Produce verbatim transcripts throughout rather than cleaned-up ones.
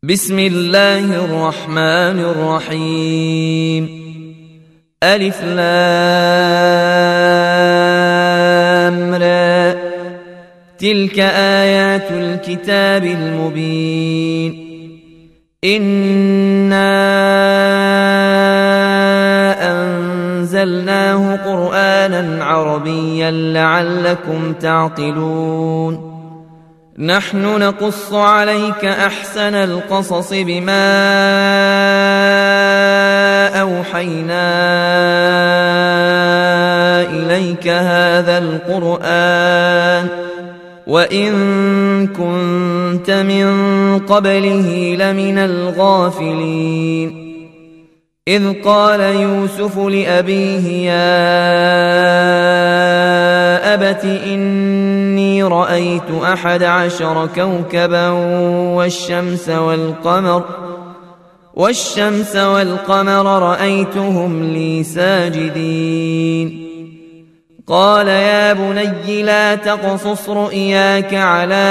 بسم الله الرحمن الرحيم. ألف لام را. تلك آيات الكتاب المبين. إنا أنزلناه قرآنا عربيا لعلكم تعقلون. نحن نقص عليك أحسن القصص بما أوحينا إليك هذا القرآن وإن كنت من قبله لمن الغافلين. إذ قال يوسف لأبيه يا أبت إني رأيت أحد عشر كوكبا والشمس والقمر والشمس والقمر رأيتهم لي ساجدين. قال يا بني لا تقصص رؤياك على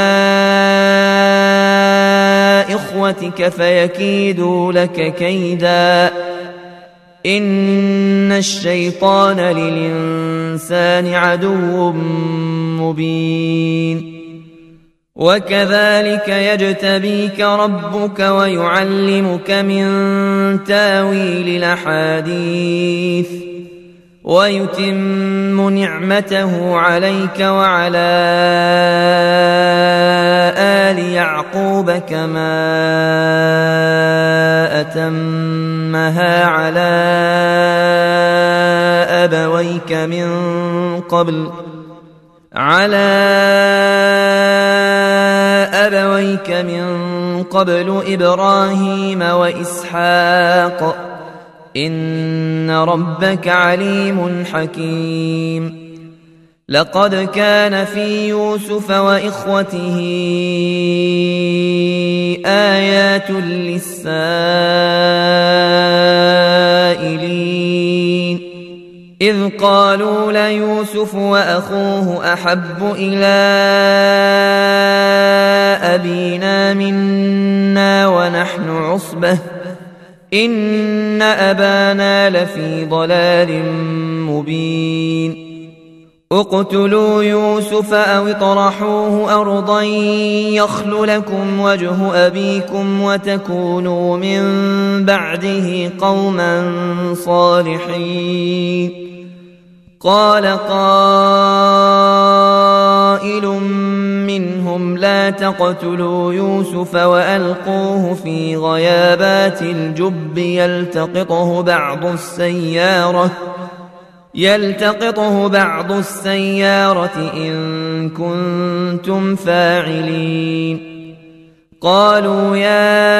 إخوتك فيكيدوا لك كيدا إن الشيطان للإنسان عدو مبين. وكذلك يجتبيك ربك ويعلمك من تاويل الأحاديث ويتم نعمته عليك وعلى آل يعقوب كما أتمها على أبويك من قبل على أبويك من قبل إبراهيم وإسحاق إن ربك عليم حكيم. لقد كان في يوسف وإخوته آيات للسائلين إذ قالوا ليوسف وأخوه أحب إلى أبينا منا ونحن عصبة إن أبانا لفي ضلال مبين. اقتلوا يوسف أو اطرحوه أرضا يخل لكم وجه أبيكم وتكونوا من بعده قوما صالحين. قال قائل منهم لا تقتلوا يوسف وألقوه في غيابات الجب يلتقطه بعض السيارة يلتقطه بعض السيارة إن كنتم فاعلين. قالوا يا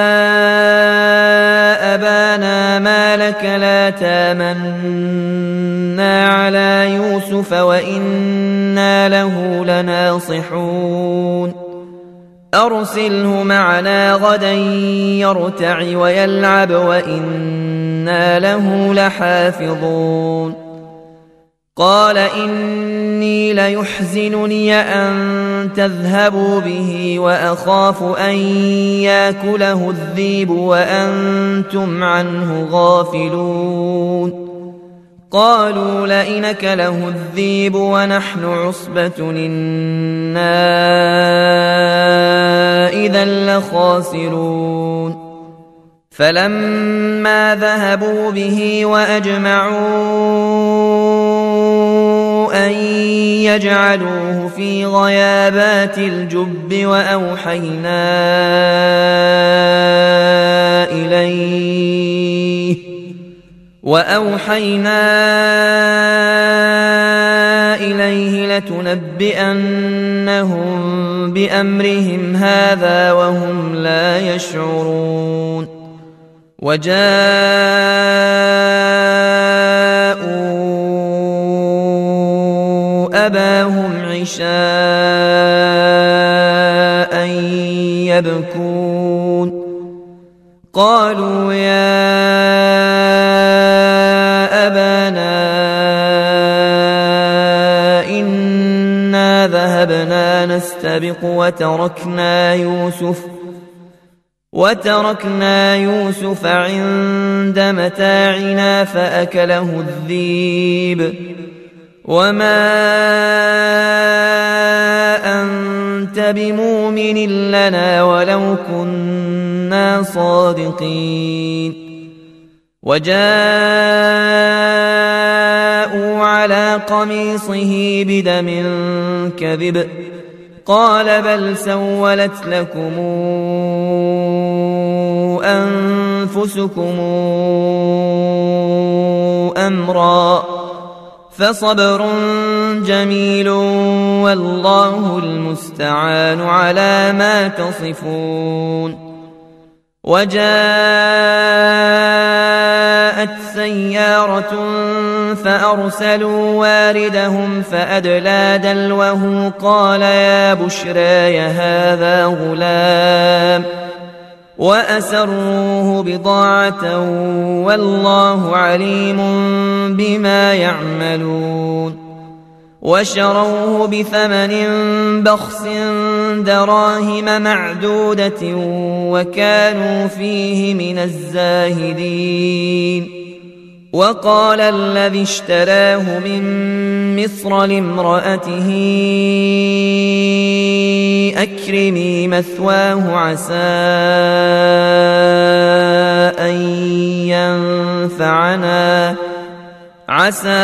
أبانا ما لك لا تامنا على يوسف وإنا له لناصحون. أرسله معنا غدا يرتع ويلعب وإنا له لحافظون. قال إني ليحزنني أن تذهبوا به وأخاف أن يأكله الذئب وأنتم عنه غافلون. قالوا لئن أكله الذئب ونحن عصبة إنا إذا لخاسرون. فلما ذهبوا به وأجمعوا أن يجعلوه في غيابات الجب وأوحينا إليه وأوحينا إليه لتنبئنهم بأمرهم هذا وهم لا يشعرون. وجاءوا أباهم عشاء يبكون. قالوا يا أبانا إنا ذهبنا نستبق وتركنا يوسف وتركنا يوسف عند متاعنا فأكله الذئب وما أنت بمؤمن لنا ولو كنا صادقين وجاءوا على قميصه بدم كذب قال بل سولت لكم أنفسكم أمرا فصبر جميل والله المستعان على ما تصفون وجاءت سيارة فأرسلوا واردهم فأدلى دلوه قال يا بشرى هذا غلام وأسروه بضاعة والله عليم بما يعملون وشروه بثمن بخس دراهم معدودة وكانوا فيه من الزاهدين وقال الذي اشتراه من مصر لامرأته أكرمي مثواه عسى أن ينفعنا عسى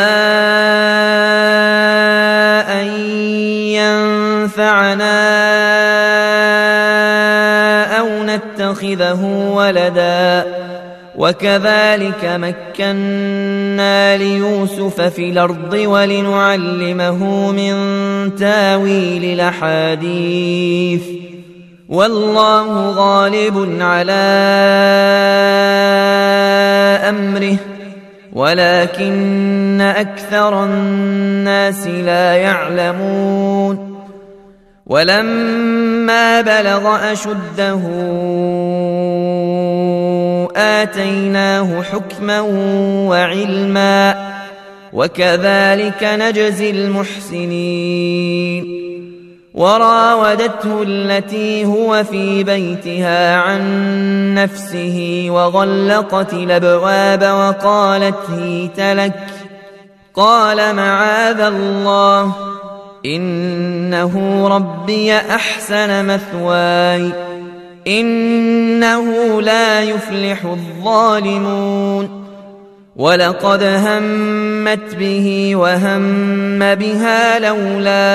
أن ينفعنا أو نتخذه ولدا وكذلك مكنا ليوسف في الأرض ولنعلمه من تاويل الأحاديث والله غالب على أمره ولكن أكثر الناس لا يعلمون ولما بلغ أشده آتيناه حكما وعلما وكذلك نجزي المحسنين وراودته التي هو في بيتها عن نفسه وغلقت الأبواب وقالت هيت لك قال معاذ الله إنه ربي أحسن مثواي إنه لا يفلح الظالمون ولقد همت به وهم بها لولا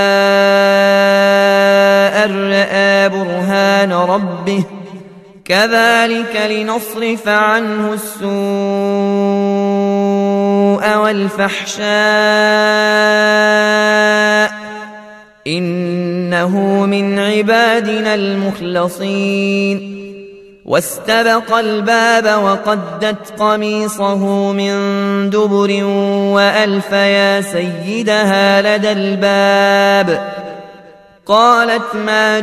أن رأى برهان ربه كذلك لنصرف عنه السوء والفحشاء إنه من عبادنا المخلصين واستبق الباب وقدت قميصه من دبر وألف يا سيدها لدى الباب قالت ما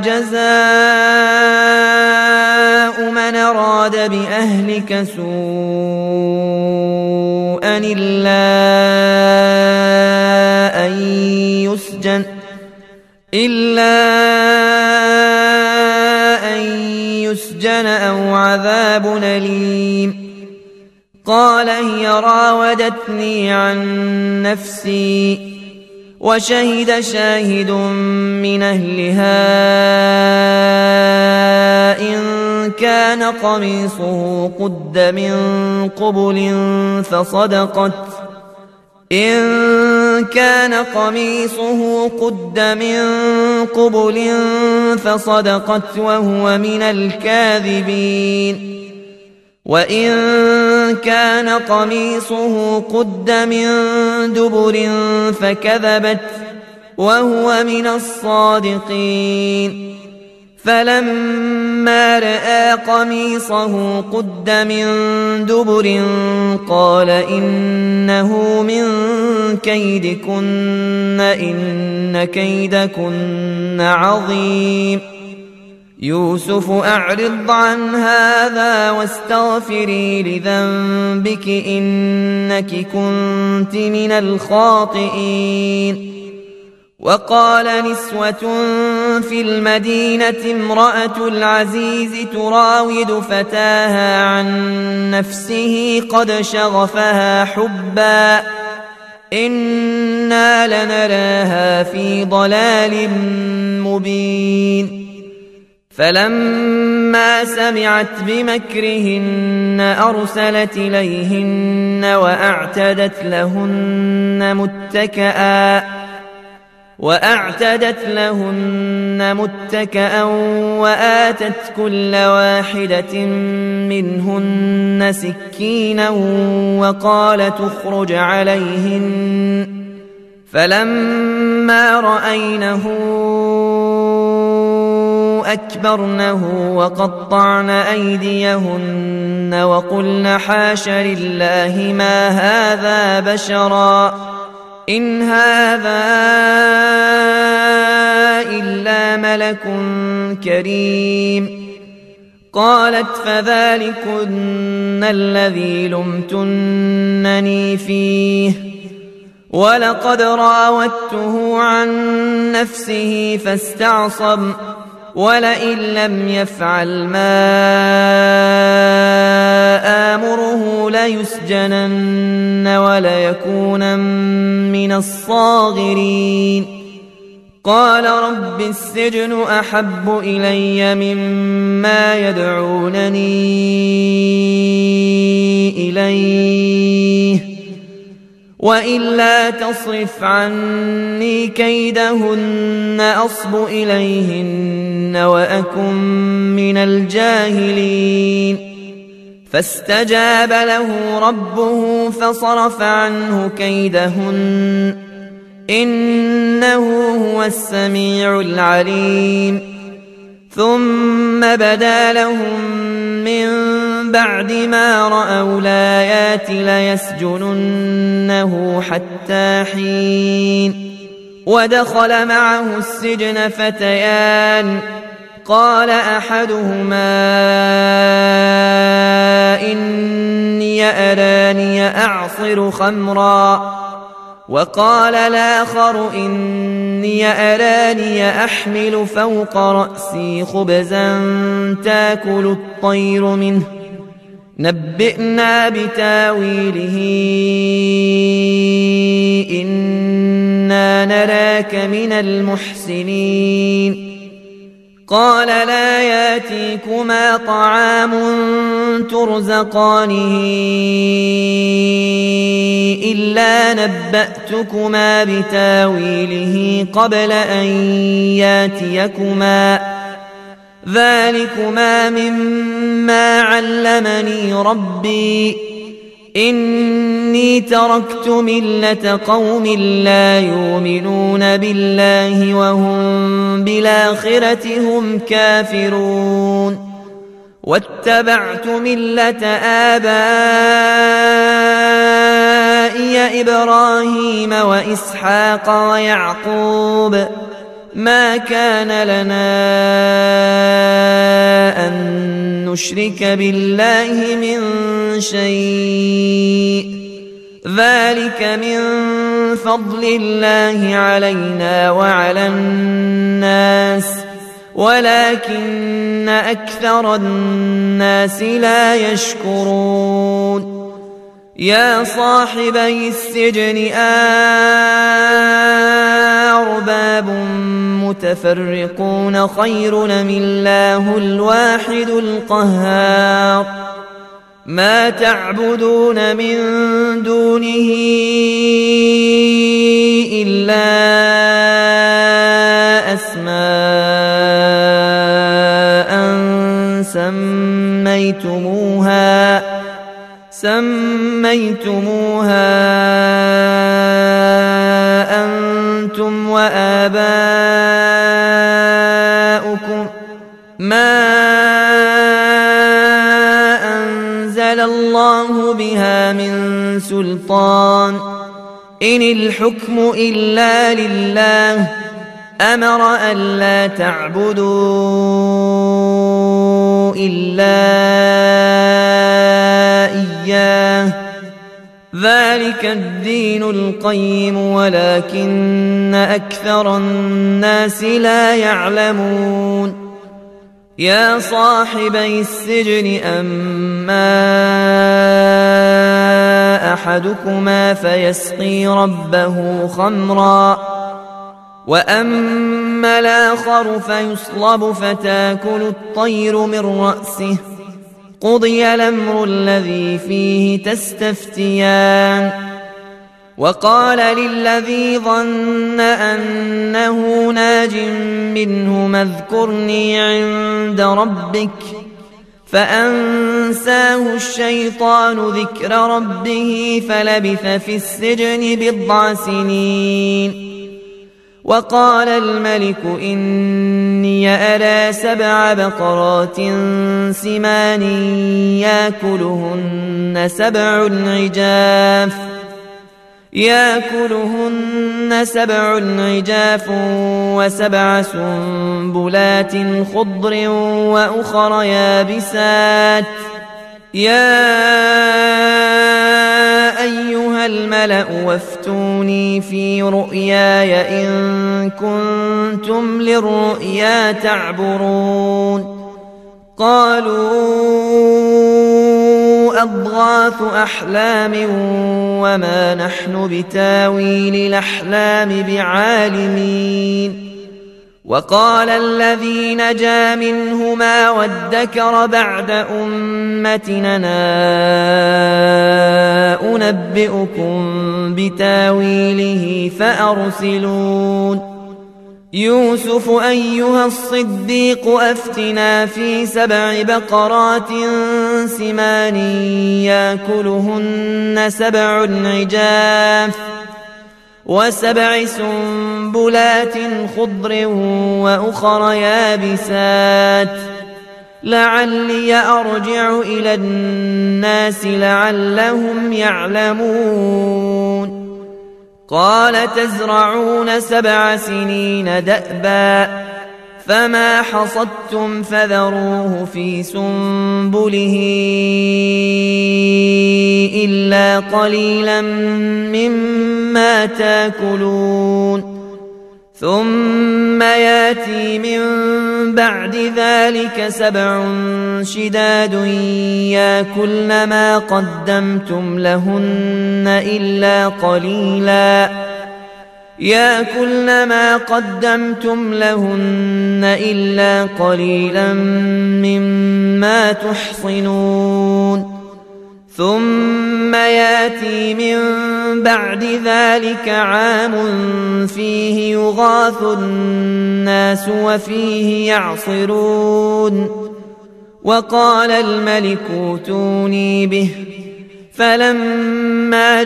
جزاء من أراد بأهلك سوءا إلا أن يسجن إلا أن يسجن أو عذاب أليم قال هي راودتني عن نفسي وشهد شاهد من أهلها إن كان قميصه قد من قبل فصدقت إن كان قميصه قد من قبل فصدقت وهو من الكاذبين وإن كان قميصه قد من دبر فكذبت وهو من الصادقين فلما رأى قميصه قد من دبر قال إنه من كيدكن إن كيدكن عظيم يوسف أعرض عن هذا واستغفري لذنبك إنك كنت من الخاطئين وقال نسوة في المدينة امرأة العزيز تراود فتاها عن نفسه قد شغفها حبا إنا لنراها في ضلال مبين فلما سمعت بمكرهن أرسلت إليهن وأعتدت لهن متكئا وأعتدت لهن متكئا وآتت كل واحدة منهن سكينا وقالت اخرج عليهن فلما رأينه أكبرنه وقطعن أيديهن وقلن حاش لله ما هذا بشرا إن هذا إلا ملك كريم قالت فذلكن الذي لمتنني فيه ولقد راودته عن نفسه فاستعصم ولئن لم يفعل ما آمره ليسجنن وليكونن من الصاغرين قال رب السجن أحب إلي مما يدعونني إليه وإلا تصرف عني كيدهن أصب إليهن وأكن من الجاهلين فاستجاب له ربه فصرف عنه كيدهن إنه هو السميع العليم ثم بدا لهم من بعد ما رأوا الآيات ليسجننه حتى حين ودخل معه السجن فتيان قال أحدهما إني أراني أعصر خمرا وقال الآخر إني أراني أحمل فوق رأسي خبزا تاكل الطير منه نبئنا بتاويله إنا نراك من المحسنين قال لا ياتيكما طعام ترزقانه إلا نبأتكما بتاويله قبل أن ياتيكما ذلكما مما علمني ربي إني تركت ملة قوم لا يؤمنون بالله وهم بالآخرة هم كافرون واتبعت ملة آبائي إبراهيم وإسحاق ويعقوب ما كان لنا أن نشرك بالله من شيء ذلك من فضل الله علينا وعلى الناس ولكن أكثر الناس لا يشكرون يا صاحبي السجن أرباب متفرقون خير أم الله الواحد القهار ما تعبدون من دونه إلا أسماء سميتموها سميتموها أنتم وآباؤكم ما أنزل الله بها من سلطان إن الحكم إلا لله أمر ألا تعبدوا إلا إياه ذلك الدين القيم ولكن أكثر الناس لا يعلمون يا صاحبي السجن أما أحدكما فيسقي ربه خمرا وأما الآخر فيصلب فتاكل الطير من رأسه قضي الأمر الذي فيه تستفتيان وقال للذي ظن أنه ناج منهما اذكرني عند ربك فأنساه الشيطان ذكر ربه فلبث في السجن بضع سنين وقال الملك إني أرى سبع بقرات سمان يأكلهن سبع عجاف يأكلهن سبع عجاف وسبع سنبلات خضر وأخر يابسات يا أيها الملأ وافتوني في رؤياي إن كنتم للرؤيا تعبرون قالوا أضغاث أحلام وما نحن بتاويل الأحلام بعالمين وقال الذي نجا منهما وادكر بعد أمتنا أنبئكم بتاويله فأرسلون يوسف أيها الصديق أفتنا في سبع بقرات سمان يأكلهن سبع عجاف وسبع سنبلات خضر وأخر يابسات لعلي أرجع إلى الناس لعلهم يعلمون قال تزرعون سبع سنين دأبا فما حصدتم فذروه في سنبله إلا قليلا مما تاكلون ثم ياتي من بعد ذلك سبع شداد يأكلن ما قدمتم لهن إلا قليلا يأكلن ما قدمتم لهن إلا قليلا مما تحصنون ثم ياتي من بعد ذلك عام فيه يغاث الناس وفيه يعصرون وقال الملك ائتوني به فلما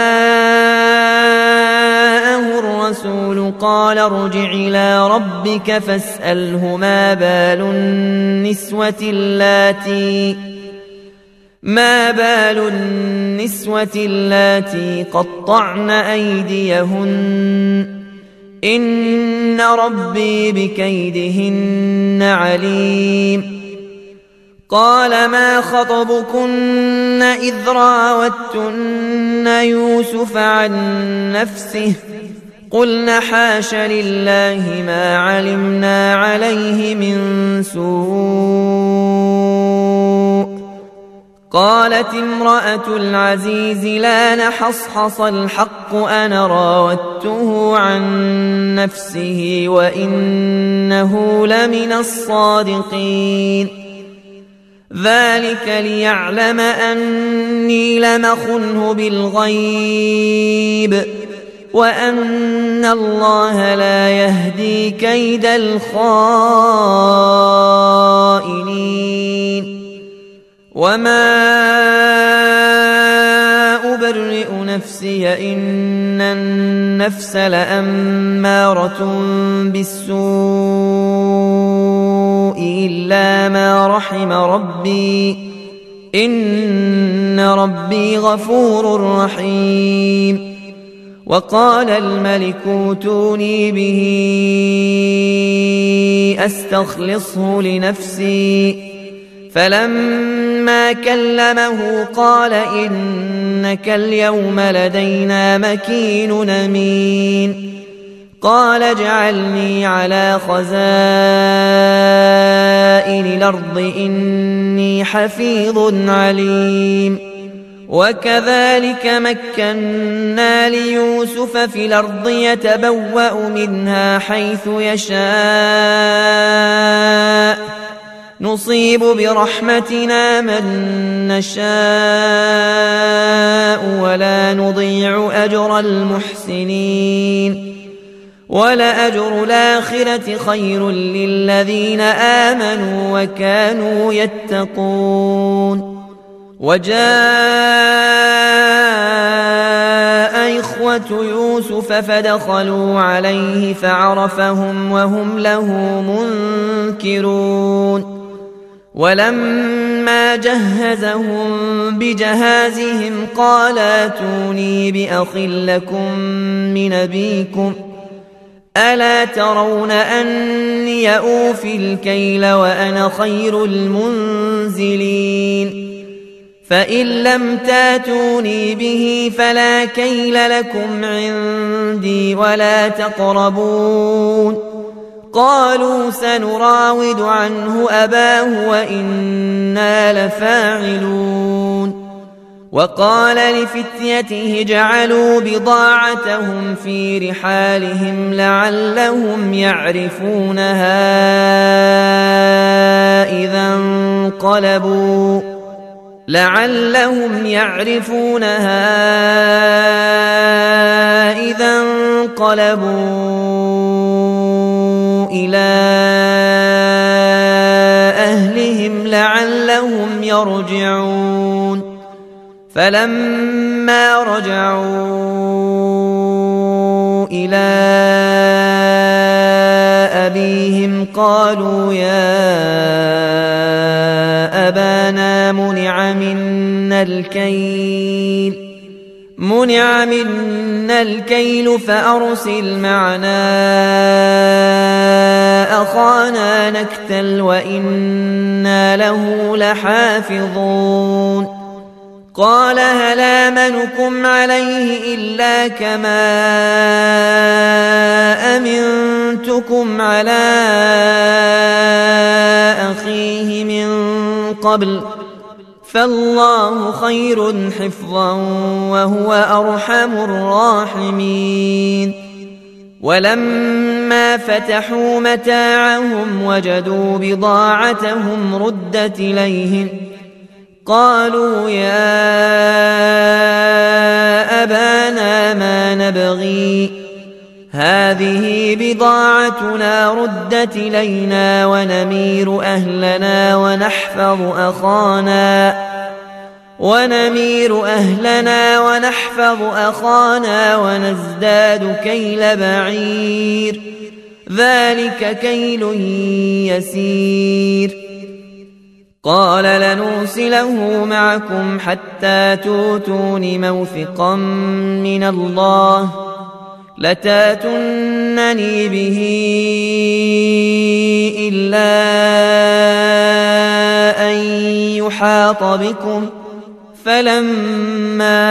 جاءه الرسول قال ارجع إلى ربك فاسأله ما بال النسوة اللاتي ما بال النسوة اللاتي قطعن أيديهن إن ربي بكيدهن عليم قال ما خطبكن إذ راوتن يوسف عن نفسه قلن حاش لله ما علمنا عليه من سوء قالت امرأة العزيز لا نحصحص الحق أنا راودته عن نفسه وإنه لمن الصادقين ذلك ليعلم أني لم أخنه بالغيب وأن الله لا يهدي كيد الخائنين وما أبرئ نفسي إن النفس لأمارة بالسوء إلا ما رحم ربي إن ربي غفور رحيم وقال الملك ائتوني به أستخلصه لنفسي فلما فلما كلمه قال إنك اليوم لدينا مكين أمين قال اجعلني على خزائن الأرض إني حفيظ عليم وكذلك مكنا ليوسف في الأرض يتبوأ منها حيث يشاء نصيب برحمتنا من نشاء ولا نضيع أجر المحسنين ولأجر الآخرة خير للذين آمنوا وكانوا يتقون وجاء إخوة يوسف فدخلوا عليه فعرفهم وهم له منكرون ولما جهزهم بجهازهم قال ائتوني بأخ لكم من أبيكم ألا ترون أني أوفي الكيل وأنا خير المنزلين فإن لم تاتوني به فلا كيل لكم عندي ولا تقربون قالوا سنراود عنه أباه وإنا لفاعلون وقال لفتيته اجعلوا بضاعتهم في رحالهم لعلهم يعرفونها إذا انقلبوا لعلهم يعرفونها إذا انقلبوا إلى أهلهم لعلهم يرجعون فلما رجعوا إلى أبيهم قالوا يا أبانا منع منا الكيل منع منا الكيل فأرسل معنا أخانا نكتل وإنا له لحافظون قال هل آمنكم عليه إلا كما أمنتكم على أخيه من قبل فالله خير حفظا وهو أرحم الراحمين ولما فتحوا متاعهم وجدوا بضاعتهم ردت إليهم قالوا يا أبانا ما نبغي هذه بضاعتنا ردت إلينا ونمير أهلنا ونحفظ أخانا ونمير أهلنا ونحفظ أخانا ونزداد كيل بعير ذلك كيل يسير قال لنرسله معكم حتى توتون موثقا من الله لتاتونني به إلا أن يحاط بكم فلما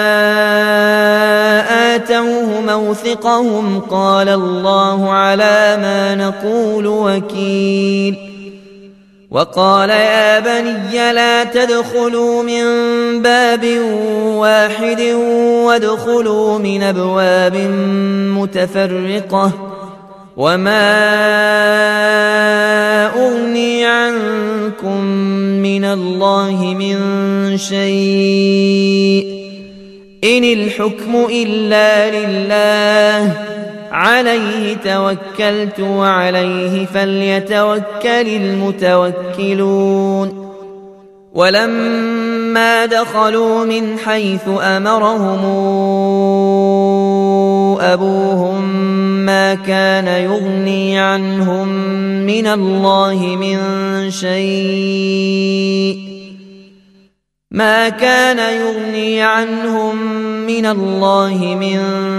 آتوه موثقهم قال الله على ما نقول وكيل وقال يا بني لا تدخلوا من باب واحد وادخلوا من أبواب متفرقة وما أغني عنكم من الله من شيء إن الحكم إلا لله عليه توكلت وعليه فليتوكل المتوكلون ولما دخلوا من حيث أمرهم أبوهم ما كان يغني عنهم من الله من شيء ما كان يغني عنهم من الله من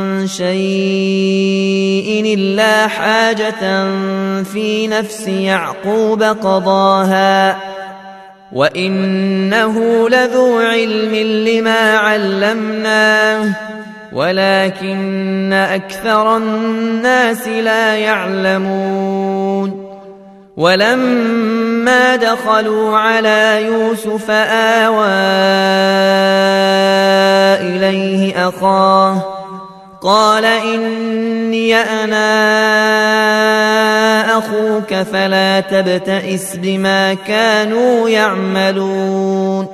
شيء إلا حاجة في نفس يعقوب قضاها وإنه لذو علم لما علمناه ولكن أكثر الناس لا يعلمون ولما دخلوا على يوسف آوى إليه أخاه قال إني أنا أخوك فلا تبتئس بما كانوا يعملون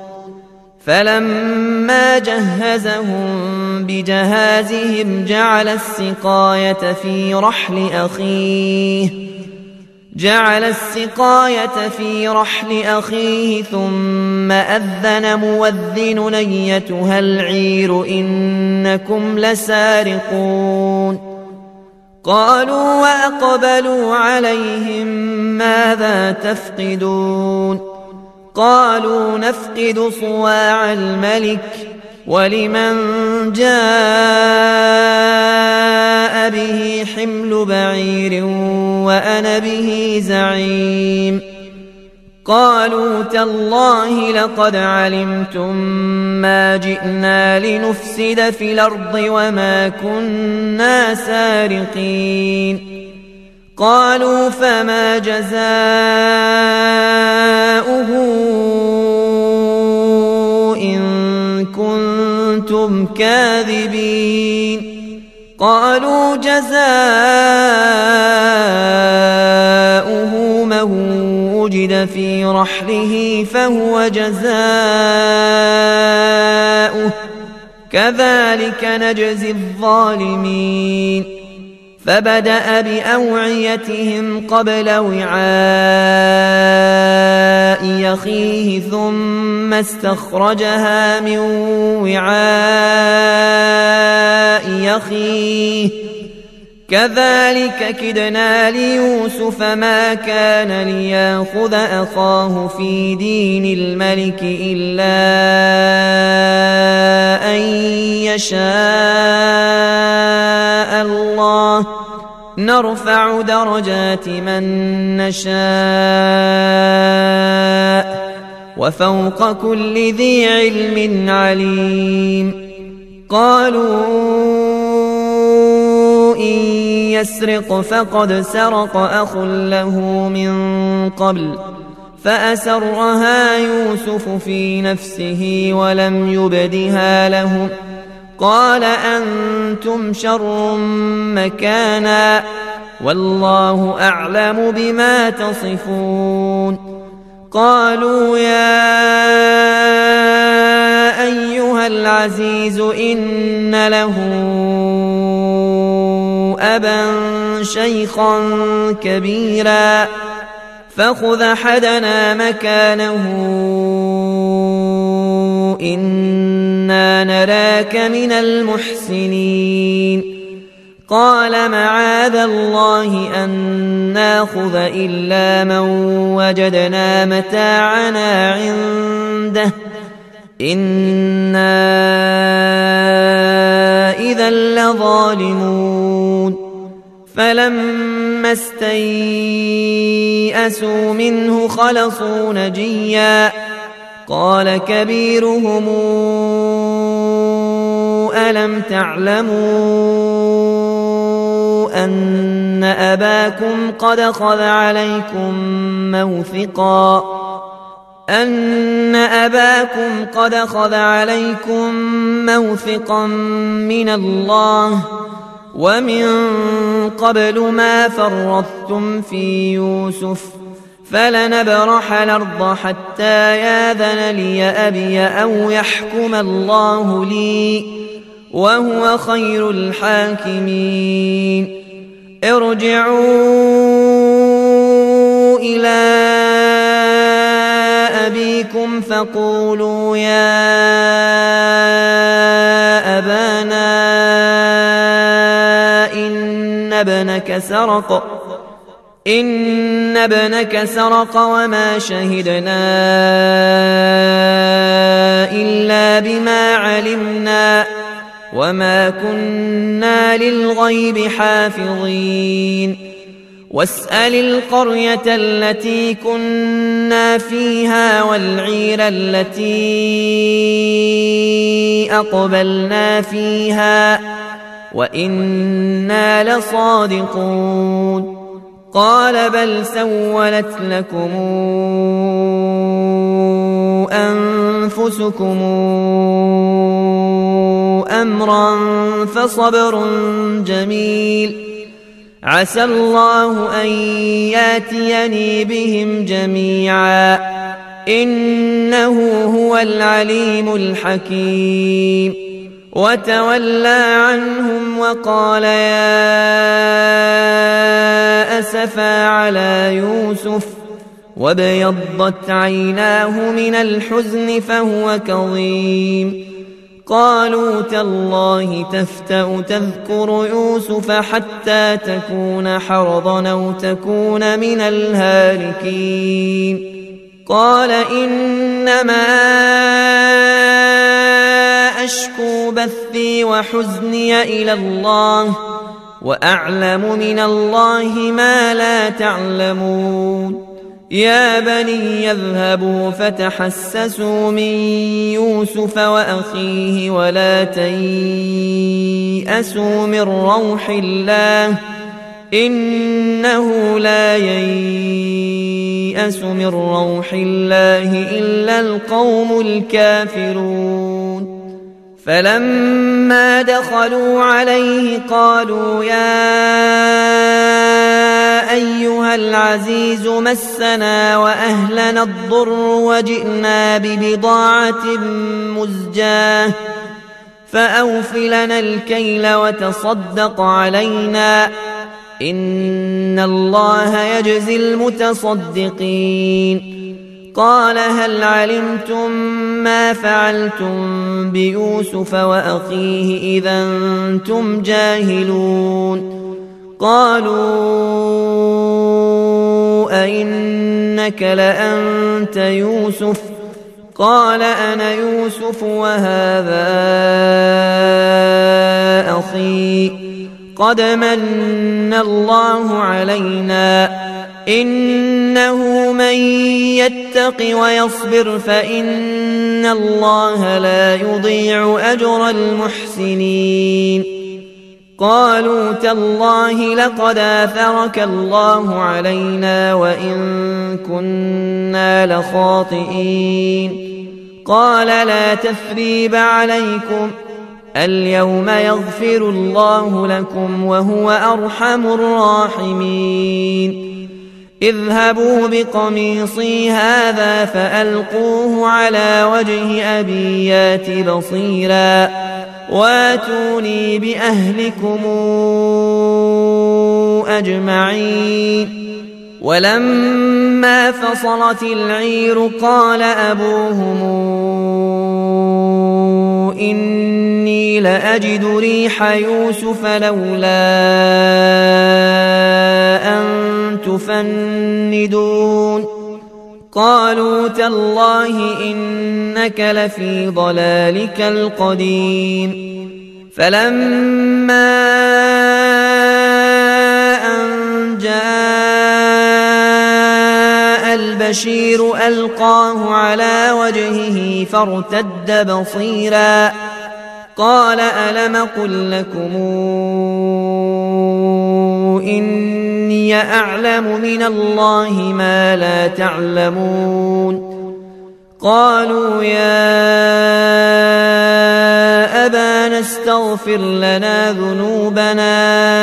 فلما جهزهم بجهازهم جعل السقاية في رحل أخيه جعل السقاية في رحل أخيه ثم أذن مؤذن أيتها العير إنكم لسارقون قالوا وأقبلوا عليهم ماذا تفقدون قالوا نفقد صواع الملك ولمن جاء به حمل بعير وأنا به زعيم قالوا تالله لقد علمتم ما جئنا لنفسد في الأرض وما كنا سارقين قالوا فما جزاؤه إن كنتم كاذبين قالوا جزاؤه من وجد في رحله فهو جزاؤه كذلك نجزي الظالمين فبدأ بأوعيتهم قبل وعاء أخيه ثم استخرجها من وعاء أخيه كذلك كدنا ليوسف ما كان ليأخذ أخاه في دين الملك إلا أن يشاء الله نرفع درجات من نشاء وفوق كل ذي علم عليم قالوا إن يسرق فقد سرق أخ له من قبل فأسرها يوسف في نفسه ولم يبدها لهم قال أنتم شر مكانا والله أعلم بما تصفون قالوا يا أيها العزيز إن له أبا شيخا كبيرا فخذ أحدنا مكانه إنا نراك من المحسنين قال معاذ الله أن ناخذ إلا من وجدنا متاعنا عنده إنا إذا لظالمون فلما استيئسوا منه خلصوا نجيا قال كبيرهم ألم تعلموا أن أباكم قد أخذ عليكم موثقا أن أباكم قد أخذ عليكم موثقا من الله ومن قبل ما فرطتم في يوسف فلنبرح الأرض حتى ياذن لي أبي أو يحكم الله لي وهو خير الحاكمين ارجعوا إلى أبيكم فقولوا يا أبانا إن ابنك سرق إن ابنك سرق وما شهدنا إلا بما علمنا وما كنا للغيب حافظين واسأل القرية التي كنا فيها والعير التي أقبلنا فيها وإنا لصادقون قال بل سولت لكم أنفسكم أمرا فصبر جميل عسى الله أن ياتيني بهم جميعا إنه هو العليم الحكيم وتولى عنهم وقال يا أسفا على يوسف وابيضت عيناه من الحزن فهو كظيم قالوا تالله تفتأ تذكر يوسف حتى تكون حرضا أو تكون من الهالكين قال إنما أشكو بثي وحزني إلى الله وأعلم من الله ما لا تعلمون يا بني يذهبوا فتحسسوا من يوسف وأخيه ولا تيأسوا من روح الله إنه لا ييأس من روح الله إلا القوم الكافرون فلما دخلوا عليه قالوا يا أيها العزيز مسنا وأهلنا الضر وجئنا ببضاعة مزجاة فأوف لنا الكيل وتصدق علينا إن الله يجزي المتصدقين قال هل علمتم ما فعلتم بيوسف وأخيه إذا أنتم جاهلون قالوا أئنك لأنت يوسف قال أنا يوسف وهذا أخي قد من الله علينا إنه من يتق ويصبر فإن الله لا يضيع أجر المحسنين قالوا تالله لقد آثرك الله علينا وإن كنا لخاطئين قال لا تثريب عليكم اليوم يغفر الله لكم وهو أرحم الراحمين اذهبوا بقميصي هذا فألقوه على وجه أبي يات بصيرا واتوني بأهلكم أجمعين ولما فصلت العير قال أبوهم إني لأجد ريح يوسف لولا أن تفندون قالوا تالله إنك لفي ضلالك القديم فلما أن جاء البشير ألقاه على وجهه فارتد بصيرا قال ألم قل لكم إني أعلم من الله ما لا تعلمون قالوا يا أبانا استغفر لنا ذنوبنا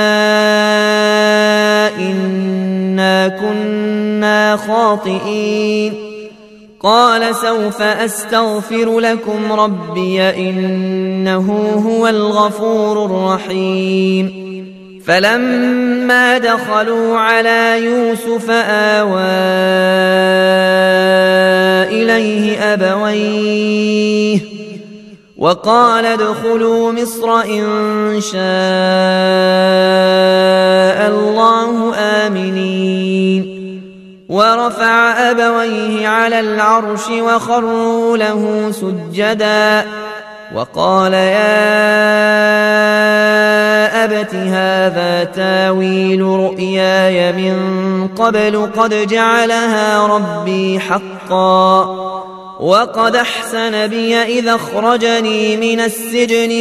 إنا كنا خاطئين قال سوف أستغفر لكم ربي إنه هو الغفور الرحيم فلما دخلوا على يوسف آوى إليه أبويه وقال ادخلوا مصر إن شاء الله آمنين ورفع أبويه على العرش وخروا له سجدا وقال يا أبت هذا تاويل رؤياي من قبل قد جعلها ربي حقا وقد أحسن بي إذا أخرجني من السجن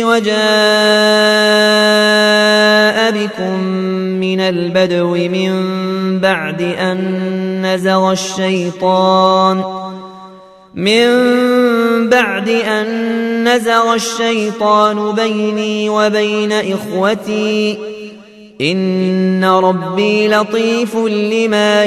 وجاء بكم من البدو من بعد أن نزغ الشيطان من بعد أن نزغ الشيطان بيني وبين إخوتي إن ربي لطيف لما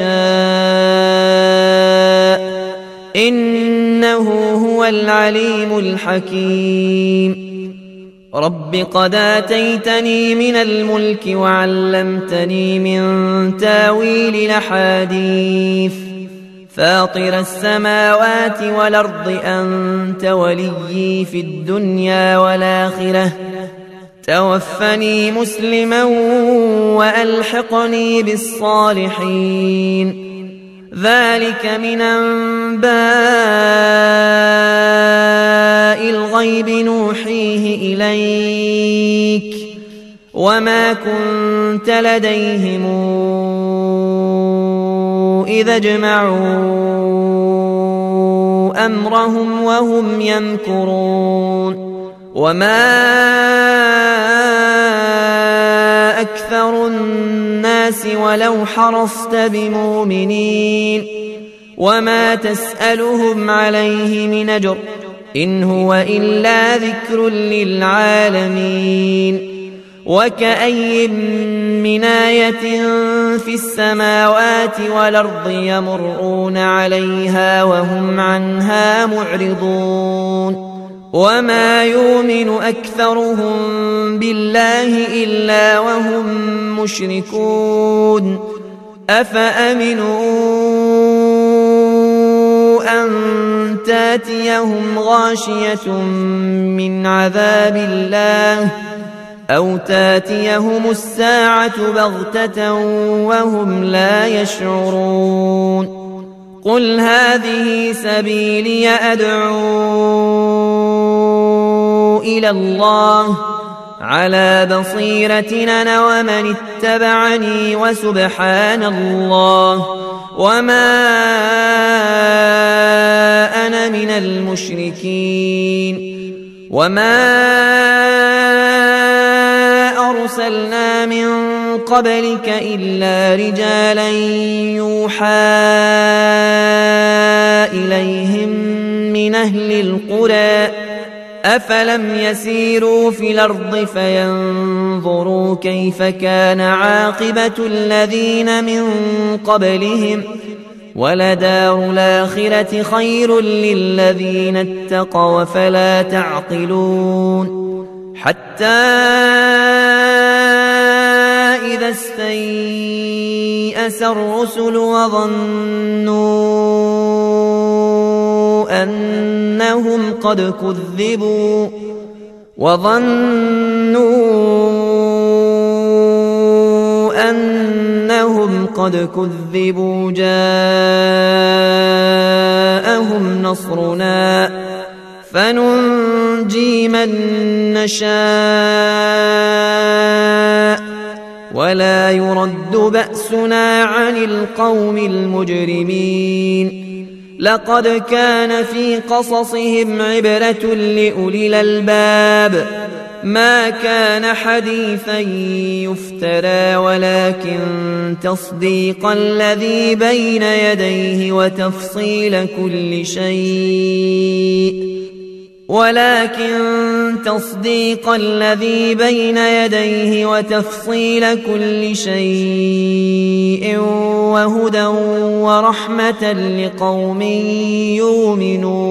يشاء إنه هو العليم الحكيم رب قد آتيتني من الملك وعلمتني من تاويل الأحاديث فاطر السماوات والأرض أنت وليي في الدنيا والآخرة توفني مسلما وألحقني بالصالحين ذلك من أنباء الغيب نوحيه إليك وما كنت لديهم إذا اجمعوا أمرهم وهم يمكرون وما أكثر الناس ولو حرصت بمؤمنين وما تسألهم عليه من أجر إن هو إلا ذكر للعالمين وكأي من آية في السماوات والأرض يمرون عليها وهم عنها معرضون وما يؤمن أكثرهم بالله إلا وهم مشركون أفأمنوا أن تاتيهم غاشية من عذاب الله أو تاتيهم الساعة بغتة وهم لا يشعرون قل هذه سبيلي أدعو إلى الله على بصيرة أنا ومن اتبعني وسبحان الله وما أنا من المشركين وما أرسلنا من قبلك إلا رجالا يوحى إليهم من أهل القرى أفلم يسيروا في الأرض فينظروا كيف كان عاقبة الذين من قبلهم ولدار الآخرة خير للذين اتقوا فلا تعقلون حتى إذا استيأس الرسل وظنوا أنهم قد كذبوا وظنوا أنهم قد كذبوا جاءهم نصرنا فننجي من نشاء ولا يرد بأسنا عن القوم المجرمين لقد كان في قصصهم عبرة لأولي الألباب ما كان حديثا يفترى ولكن تصديق الذي بين يديه وتفصيل كل شيء ولكن تصديق الذي بين يديه وتفصيل كل شيء وهدى ورحمة لقوم يؤمنون